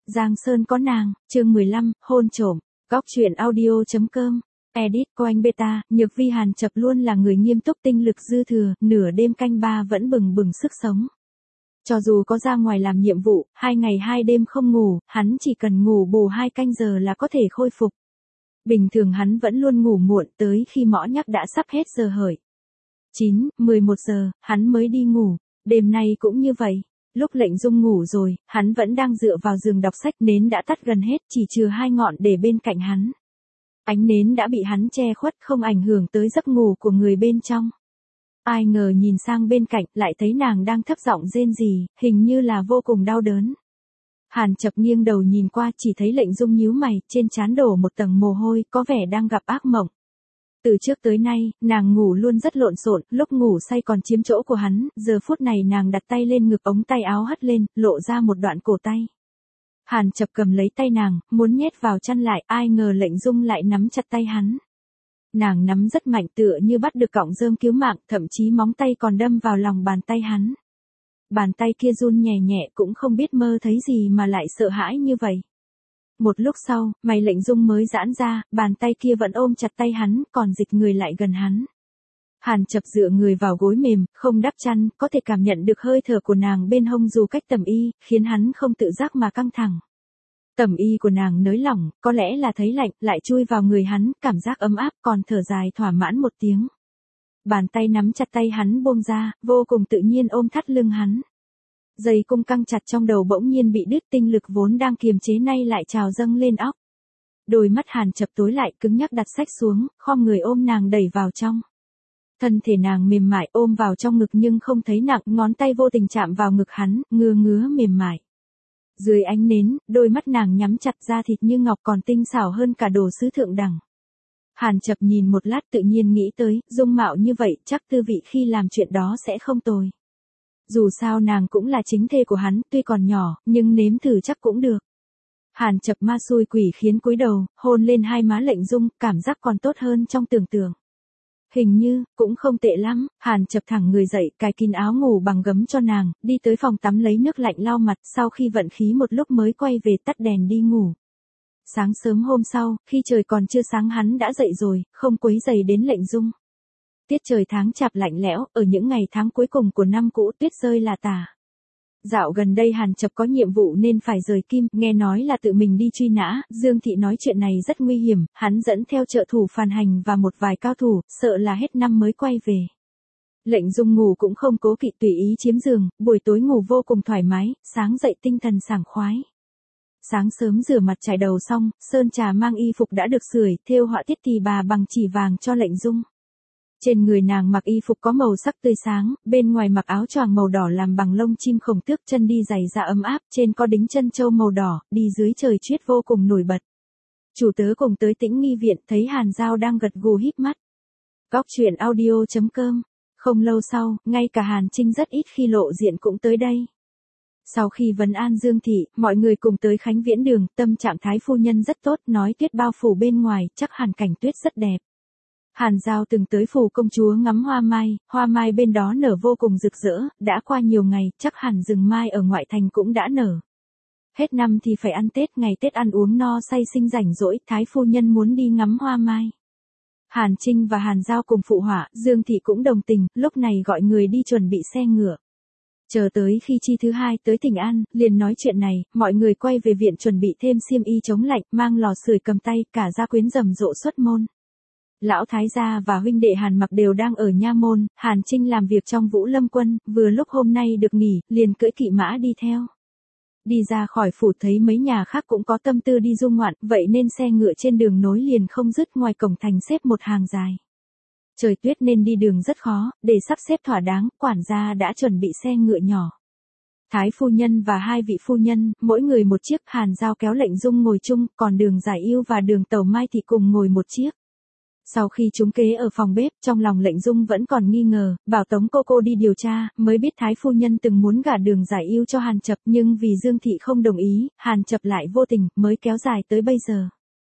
Giang Sơn có nàng, chương 15, hôn trổm, góc truyện audio.com, edit của anh Beta, Nhược Vi Hàn Chập luôn là người nghiêm túc tinh lực dư thừa, nửa đêm canh ba vẫn bừng bừng sức sống. Cho dù có ra ngoài làm nhiệm vụ, 2 ngày 2 đêm không ngủ, hắn chỉ cần ngủ bù 2 canh giờ là có thể khôi phục. Bình thường hắn vẫn luôn ngủ muộn tới khi mõ nhắc đã sắp hết giờ hởi. 9, 11 giờ, hắn mới đi ngủ, đêm nay cũng như vậy. Lúc Lệnh Dung ngủ rồi, hắn vẫn đang dựa vào giường đọc sách, nến đã tắt gần hết, chỉ trừ 2 ngọn để bên cạnh hắn. Ánh nến đã bị hắn che khuất, không ảnh hưởng tới giấc ngủ của người bên trong. Ai ngờ nhìn sang bên cạnh, lại thấy nàng đang thấp giọng rên rỉ, hình như là vô cùng đau đớn. Hàn Chập nghiêng đầu nhìn qua, chỉ thấy Lệnh Dung nhíu mày, trên trán đổ một tầng mồ hôi, có vẻ đang gặp ác mộng. Từ trước tới nay, nàng ngủ luôn rất lộn xộn, lúc ngủ say còn chiếm chỗ của hắn, giờ phút này nàng đặt tay lên ngực, ống tay áo hất lên, lộ ra một đoạn cổ tay. Hàn Chập cầm lấy tay nàng, muốn nhét vào chăn lại, ai ngờ Lệnh Dung lại nắm chặt tay hắn. Nàng nắm rất mạnh, tựa như bắt được cọng rơm cứu mạng, thậm chí móng tay còn đâm vào lòng bàn tay hắn. Bàn tay kia run nhẹ nhẹ, cũng không biết mơ thấy gì mà lại sợ hãi như vậy. Một lúc sau, mày Lệnh Dung mới giãn ra, bàn tay kia vẫn ôm chặt tay hắn, còn dịch người lại gần hắn. Hàn Chập dựa người vào gối mềm, không đắp chăn, có thể cảm nhận được hơi thở của nàng bên hông dù cách tầm y, khiến hắn không tự giác mà căng thẳng. Tầm y của nàng nới lỏng, có lẽ là thấy lạnh, lại chui vào người hắn, cảm giác ấm áp, còn thở dài thỏa mãn một tiếng. Bàn tay nắm chặt tay hắn buông ra, vô cùng tự nhiên ôm thắt lưng hắn. Dây cung căng chặt trong đầu bỗng nhiên bị đứt, tinh lực vốn đang kiềm chế nay lại trào dâng lên óc. Đôi mắt Hàn Chập tối lại, cứng nhắc đặt sách xuống, khom người ôm nàng đẩy vào trong. Thân thể nàng mềm mại ôm vào trong ngực nhưng không thấy nặng, ngón tay vô tình chạm vào ngực hắn, ngứa mềm mại. Dưới ánh nến, đôi mắt nàng nhắm chặt, da thịt như ngọc còn tinh xảo hơn cả đồ sứ thượng đẳng. Hàn Chập nhìn một lát tự nhiên nghĩ tới, dung mạo như vậy chắc tư vị khi làm chuyện đó sẽ không tồi. Dù sao nàng cũng là chính thê của hắn, tuy còn nhỏ, nhưng nếm thử chắc cũng được. Hàn Chập ma xui quỷ khiến cúi đầu, hôn lên hai má Lệnh Dung, cảm giác còn tốt hơn trong tưởng tượng. Hình như, cũng không tệ lắm, Hàn Chập thẳng người dậy, cài kín áo ngủ bằng gấm cho nàng, đi tới phòng tắm lấy nước lạnh lau mặt, sau khi vận khí một lúc mới quay về tắt đèn đi ngủ. Sáng sớm hôm sau, khi trời còn chưa sáng hắn đã dậy rồi, không quấy rầy đến Lệnh Dung. Tiết trời tháng chạp lạnh lẽo, ở những ngày tháng cuối cùng của năm cũ tuyết rơi là tả. Dạo gần đây Hàn Chập có nhiệm vụ nên phải rời Kim, nghe nói là tự mình đi truy nã, Dương Thị nói chuyện này rất nguy hiểm, hắn dẫn theo trợ thủ Phàn Hành và một vài cao thủ, sợ là hết năm mới quay về. Lệnh Dung ngủ cũng không cố kỵ tùy ý chiếm giường, buổi tối ngủ vô cùng thoải mái, sáng dậy tinh thần sảng khoái. Sáng sớm rửa mặt chải đầu xong, sơn trà mang y phục đã được sưởi, thêu họa tiết tỳ bà bằng chỉ vàng cho Lệnh Dung. Trên người nàng mặc y phục có màu sắc tươi sáng, bên ngoài mặc áo choàng màu đỏ làm bằng lông chim khổng tước, chân đi giày da ấm áp, trên có đính chân châu màu đỏ, đi dưới trời chuyết vô cùng nổi bật. Chủ tớ cùng tới Tĩnh Nghi viện, thấy Hàn Giao đang gật gù híp mắt. Góc truyện audio.com. Không lâu sau, ngay cả Hàn Trinh rất ít khi lộ diện cũng tới đây. Sau khi vấn an Dương Thị, mọi người cùng tới Khánh Viễn Đường, tâm trạng Thái phu nhân rất tốt, nói tuyết bao phủ bên ngoài, chắc hẳn cảnh tuyết rất đẹp. Hàn Giao từng tới phủ công chúa ngắm hoa mai bên đó nở vô cùng rực rỡ, đã qua nhiều ngày, chắc hẳn rừng mai ở ngoại thành cũng đã nở. Hết năm thì phải ăn Tết, ngày Tết ăn uống no say sinh rảnh rỗi, Thái phu nhân muốn đi ngắm hoa mai. Hàn Trinh và Hàn Giao cùng phụ họa, Dương Thị cũng đồng tình, lúc này gọi người đi chuẩn bị xe ngựa. Chờ tới khi Chi thứ hai tới Thịnh An, liền nói chuyện này, mọi người quay về viện chuẩn bị thêm xiêm y chống lạnh, mang lò sưởi cầm tay, cả gia quyến rầm rộ xuất môn. Lão thái gia và huynh đệ Hàn Mặc đều đang ở nha môn, Hàn Trinh làm việc trong Vũ Lâm quân, vừa lúc hôm nay được nghỉ, liền cưỡi kỵ mã đi theo. Đi ra khỏi phủ thấy mấy nhà khác cũng có tâm tư đi du ngoạn, vậy nên xe ngựa trên đường nối liền không dứt, ngoài cổng thành xếp một hàng dài. Trời tuyết nên đi đường rất khó, để sắp xếp thỏa đáng, quản gia đã chuẩn bị xe ngựa nhỏ. Thái phu nhân và hai vị phu nhân, mỗi người một chiếc, Hàn Giao kéo Lệnh Dung ngồi chung, còn Đường Giải Yêu và Đường Tẩu Mai thì cùng ngồi một chiếc. Sau khi trúng kế ở phòng bếp, trong lòng Lệnh Dung vẫn còn nghi ngờ, bảo tống cô đi điều tra, mới biết Thái phu nhân từng muốn gả Đường Giải Yêu cho Hàn Chập, nhưng vì Dương Thị không đồng ý, Hàn Chập lại vô tình, mới kéo dài tới bây giờ.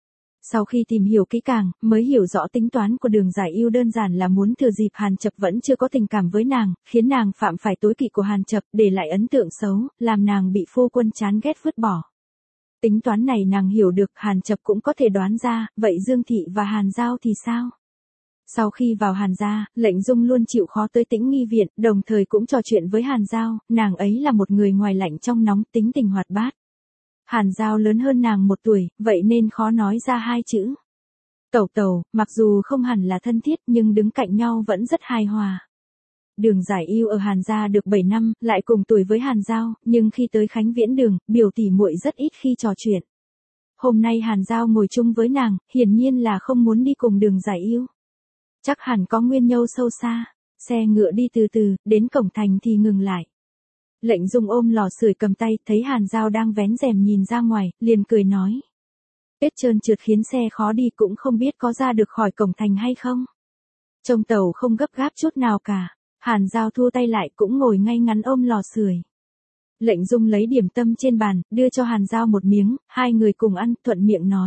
Sau khi tìm hiểu kỹ càng, mới hiểu rõ tính toán của Đường Giải Yêu đơn giản là muốn thừa dịp Hàn Chập vẫn chưa có tình cảm với nàng, khiến nàng phạm phải tối kỵ của Hàn Chập, để lại ấn tượng xấu, làm nàng bị phu quân chán ghét vứt bỏ. Tính toán này nàng hiểu được, Hàn Chập cũng có thể đoán ra, vậy Dương Thị và Hàn Giao thì sao? Sau khi vào Hàn gia, Lệnh Dung luôn chịu khó tới Tĩnh Nghi viện, đồng thời cũng trò chuyện với Hàn Giao, nàng ấy là một người ngoài lạnh trong nóng, tính tình hoạt bát. Hàn Giao lớn hơn nàng 1 tuổi, vậy nên khó nói ra 2 chữ. Tẩu tẩu, mặc dù không hẳn là thân thiết nhưng đứng cạnh nhau vẫn rất hài hòa. Đường Giải Yêu ở Hàn gia được 7 năm, lại cùng tuổi với Hàn Giao, nhưng khi tới Khánh Viễn Đường, biểu tỷ muội rất ít khi trò chuyện. Hôm nay Hàn Giao ngồi chung với nàng, hiển nhiên là không muốn đi cùng Đường Giải Yêu. Chắc hẳn có nguyên nhân sâu xa. Xe ngựa đi từ từ, đến cổng thành thì ngừng lại. Lệnh Dung ôm lò sưởi cầm tay, thấy Hàn Giao đang vén rèm nhìn ra ngoài, liền cười nói. Tuyết trơn trượt khiến xe khó đi, cũng không biết có ra được khỏi cổng thành hay không. Trông tàu không gấp gáp chút nào cả. Hàn Giao thua tay lại, cũng ngồi ngay ngắn ôm lò sưởi. Lệnh Dung lấy điểm tâm trên bàn, đưa cho Hàn Giao một miếng, hai người cùng ăn, thuận miệng nói.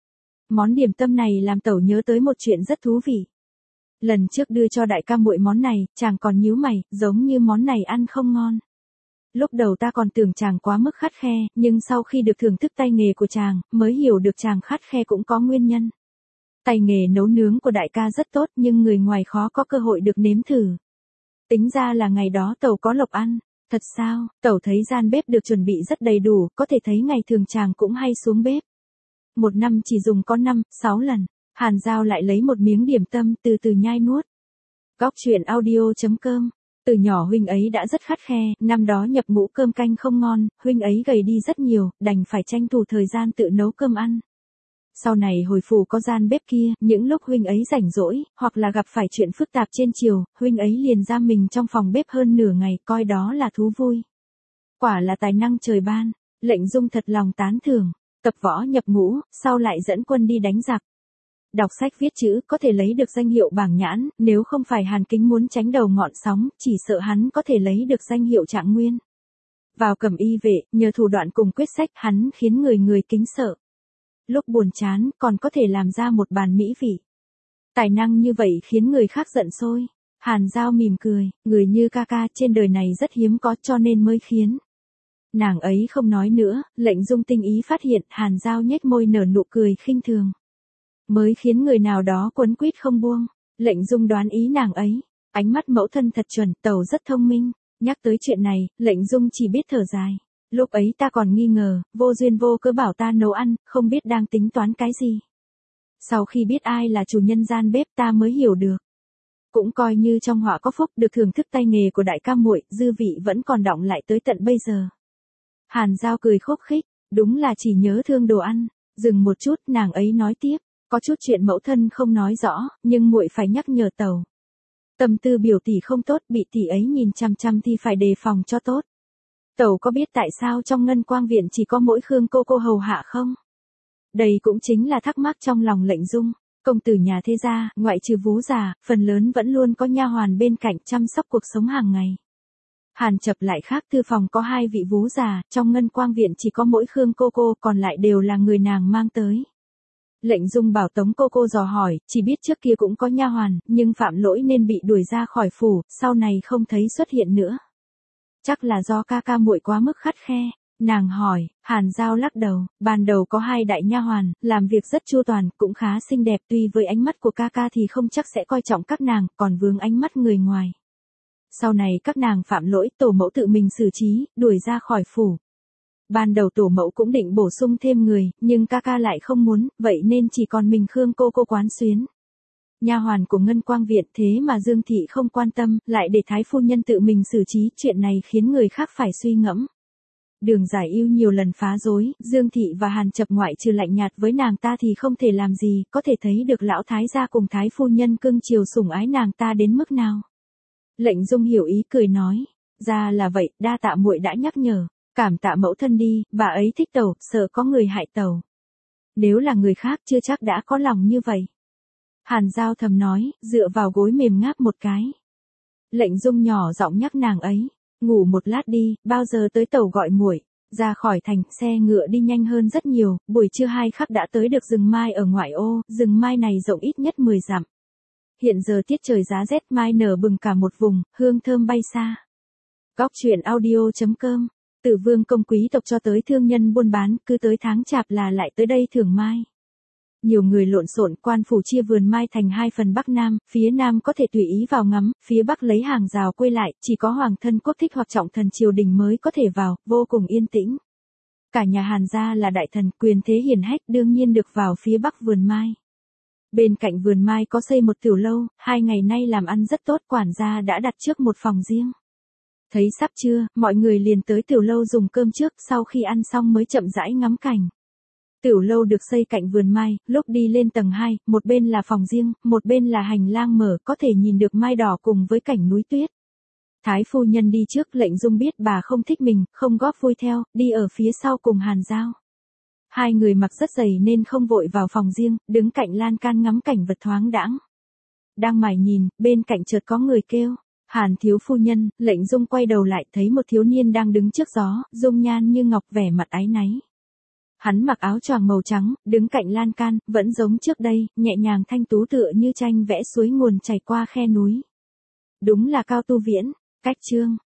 Món điểm tâm này làm tẩu nhớ tới một chuyện rất thú vị. Lần trước đưa cho đại ca muội món này, chàng còn nhíu mày, giống như món này ăn không ngon. Lúc đầu ta còn tưởng chàng quá mức khắt khe, nhưng sau khi được thưởng thức tay nghề của chàng, mới hiểu được chàng khắt khe cũng có nguyên nhân. Tay nghề nấu nướng của đại ca rất tốt, nhưng người ngoài khó có cơ hội được nếm thử. Tính ra là ngày đó tẩu có lộc ăn. Thật sao? Tẩu thấy gian bếp được chuẩn bị rất đầy đủ, có thể thấy ngày thường chàng cũng hay xuống bếp. 1 năm chỉ dùng có 5-6 lần. Hàn Giao lại lấy một miếng điểm tâm, từ từ nhai nuốt. Góc truyện audio.com. Từ nhỏ huynh ấy đã rất khắt khe, năm đó nhập ngũ cơm canh không ngon, huynh ấy gầy đi rất nhiều, đành phải tranh thủ thời gian tự nấu cơm ăn. Sau này hồi phủ có gian bếp kia, những lúc huynh ấy rảnh rỗi, hoặc là gặp phải chuyện phức tạp trên triều, huynh ấy liền giam mình trong phòng bếp hơn nửa ngày, coi đó là thú vui. Quả là tài năng trời ban. Lệnh Dung thật lòng tán thưởng. Tập võ nhập ngũ, sau lại dẫn quân đi đánh giặc. Đọc sách viết chữ, có thể lấy được danh hiệu bảng nhãn, nếu không phải Hàn Kính muốn tránh đầu ngọn sóng, chỉ sợ hắn có thể lấy được danh hiệu trạng nguyên. Vào Cẩm Y vệ, nhờ thủ đoạn cùng quyết sách, hắn khiến người người kính sợ. Lúc buồn chán, còn có thể làm ra một bàn mỹ vị. Tài năng như vậy khiến người khác giận sôi. Hàn Giao mỉm cười, người như ca ca trên đời này rất hiếm có, cho nên mới khiến. Nàng ấy không nói nữa, Lệnh Dung tinh ý phát hiện, Hàn Giao nhếch môi nở nụ cười khinh thường. Mới khiến người nào đó quấn quýt không buông. Lệnh Dung đoán ý nàng ấy. Ánh mắt mẫu thân thật chuẩn, tẩu rất thông minh. Nhắc tới chuyện này, Lệnh Dung chỉ biết thở dài. Lúc ấy ta còn nghi ngờ, vô duyên vô cớ bảo ta nấu ăn, không biết đang tính toán cái gì. Sau khi biết ai là chủ nhân gian bếp ta mới hiểu được. Cũng coi như trong họa có phúc, được thưởng thức tay nghề của đại ca muội, dư vị vẫn còn đọng lại tới tận bây giờ. Hàn Giao cười khúc khích, đúng là chỉ nhớ thương đồ ăn. Dừng một chút, nàng ấy nói tiếp. Có chút chuyện mẫu thân không nói rõ, nhưng muội phải nhắc nhở tẩu. Tâm tư biểu tỷ không tốt, bị tỷ ấy nhìn chăm chăm thì phải đề phòng cho tốt. Tẩu có biết tại sao trong Ngân Quang viện chỉ có mỗi Khương cô hầu hạ không? Đây cũng chính là thắc mắc trong lòng Lệnh Dung. Công tử nhà thế gia, ngoại trừ vú già, phần lớn vẫn luôn có nha hoàn bên cạnh chăm sóc cuộc sống hàng ngày. Hàn Chập lại khác, thư phòng có 2 vị vú già, trong Ngân Quang viện chỉ có mỗi Khương cô, còn lại đều là người nàng mang tới. Lệnh Dung bảo Tống cô dò hỏi, chỉ biết trước kia cũng có nha hoàn, nhưng phạm lỗi nên bị đuổi ra khỏi phủ, sau này không thấy xuất hiện nữa. Chắc là do ca ca muội quá mức khắt khe. Nàng hỏi. Hàn Giao lắc đầu, ban đầu có 2 đại nha hoàn, làm việc rất chu toàn, cũng khá xinh đẹp, tuy với ánh mắt của ca ca thì không chắc sẽ coi trọng các nàng, còn vướng ánh mắt người ngoài. Sau này các nàng phạm lỗi, tổ mẫu tự mình xử trí, đuổi ra khỏi phủ. Ban đầu tổ mẫu cũng định bổ sung thêm người, nhưng ca ca lại không muốn, vậy nên chỉ còn mình Khương cô quán xuyến. Nha hoàn của Ngân Quang viện, thế mà Dương thị không quan tâm, lại để thái phu nhân tự mình xử trí, chuyện này khiến người khác phải suy ngẫm. Đường Giải Yêu nhiều lần phá rối, Dương thị và Hàn Chập ngoại trừ lạnh nhạt với nàng ta thì không thể làm gì, có thể thấy được lão thái gia cùng thái phu nhân cưng chiều sủng ái nàng ta đến mức nào. Lệnh Dung hiểu ý cười nói, ra là vậy, đa tạ muội đã nhắc nhở. Cảm tạ mẫu thân đi, bà ấy thích tẩu, sợ có người hại tẩu. Nếu là người khác chưa chắc đã có lòng như vậy. Hàn Giao thầm nói, dựa vào gối mềm ngáp một cái. Lệnh Dung nhỏ giọng nhắc nàng ấy, ngủ một lát đi, bao giờ tới tẩu gọi muội. Ra khỏi thành, xe ngựa đi nhanh hơn rất nhiều, buổi trưa 2 khắc đã tới được rừng mai ở ngoại ô, rừng mai này rộng ít nhất 10 dặm. Hiện giờ tiết trời giá rét, mai nở bừng cả một vùng, hương thơm bay xa. Góc truyện audio.com Từ vương công quý tộc cho tới thương nhân buôn bán, cứ tới tháng chạp là lại tới đây thưởng mai. Nhiều người lộn xộn, quan phủ chia vườn mai thành hai phần Bắc Nam, phía Nam có thể tùy ý vào ngắm, phía Bắc lấy hàng rào quây lại, chỉ có hoàng thân quốc thích hoặc trọng thần triều đình mới có thể vào, vô cùng yên tĩnh. Cả nhà Hàn gia là đại thần, quyền thế hiển hách, đương nhiên được vào phía Bắc vườn mai. Bên cạnh vườn mai có xây một tiểu lâu, 2 ngày nay làm ăn rất tốt, quản gia đã đặt trước một phòng riêng. Thấy sắp trưa, mọi người liền tới tiểu lâu dùng cơm trước, sau khi ăn xong mới chậm rãi ngắm cảnh. Tiểu lâu được xây cạnh vườn mai, lúc đi lên tầng 2, một bên là phòng riêng, một bên là hành lang mở, có thể nhìn được mai đỏ cùng với cảnh núi tuyết. Thái phu nhân đi trước, Lệnh Dung biết bà không thích mình, không góp vui theo, đi ở phía sau cùng Hàn Giao. Hai người mặc rất dày nên không vội vào phòng riêng, đứng cạnh lan can ngắm cảnh vật thoáng đãng. Đang mải nhìn, bên cạnh chợt có người kêu, Hàn thiếu phu nhân. Lệnh Dung quay đầu lại thấy một thiếu niên đang đứng trước gió, dung nhan như ngọc, vẻ mặt áy náy. Hắn mặc áo choàng màu trắng, đứng cạnh lan can, vẫn giống trước đây, nhẹ nhàng thanh tú tựa như tranh vẽ suối nguồn chảy qua khe núi. Đúng là Cao Tu Viễn. Cách chương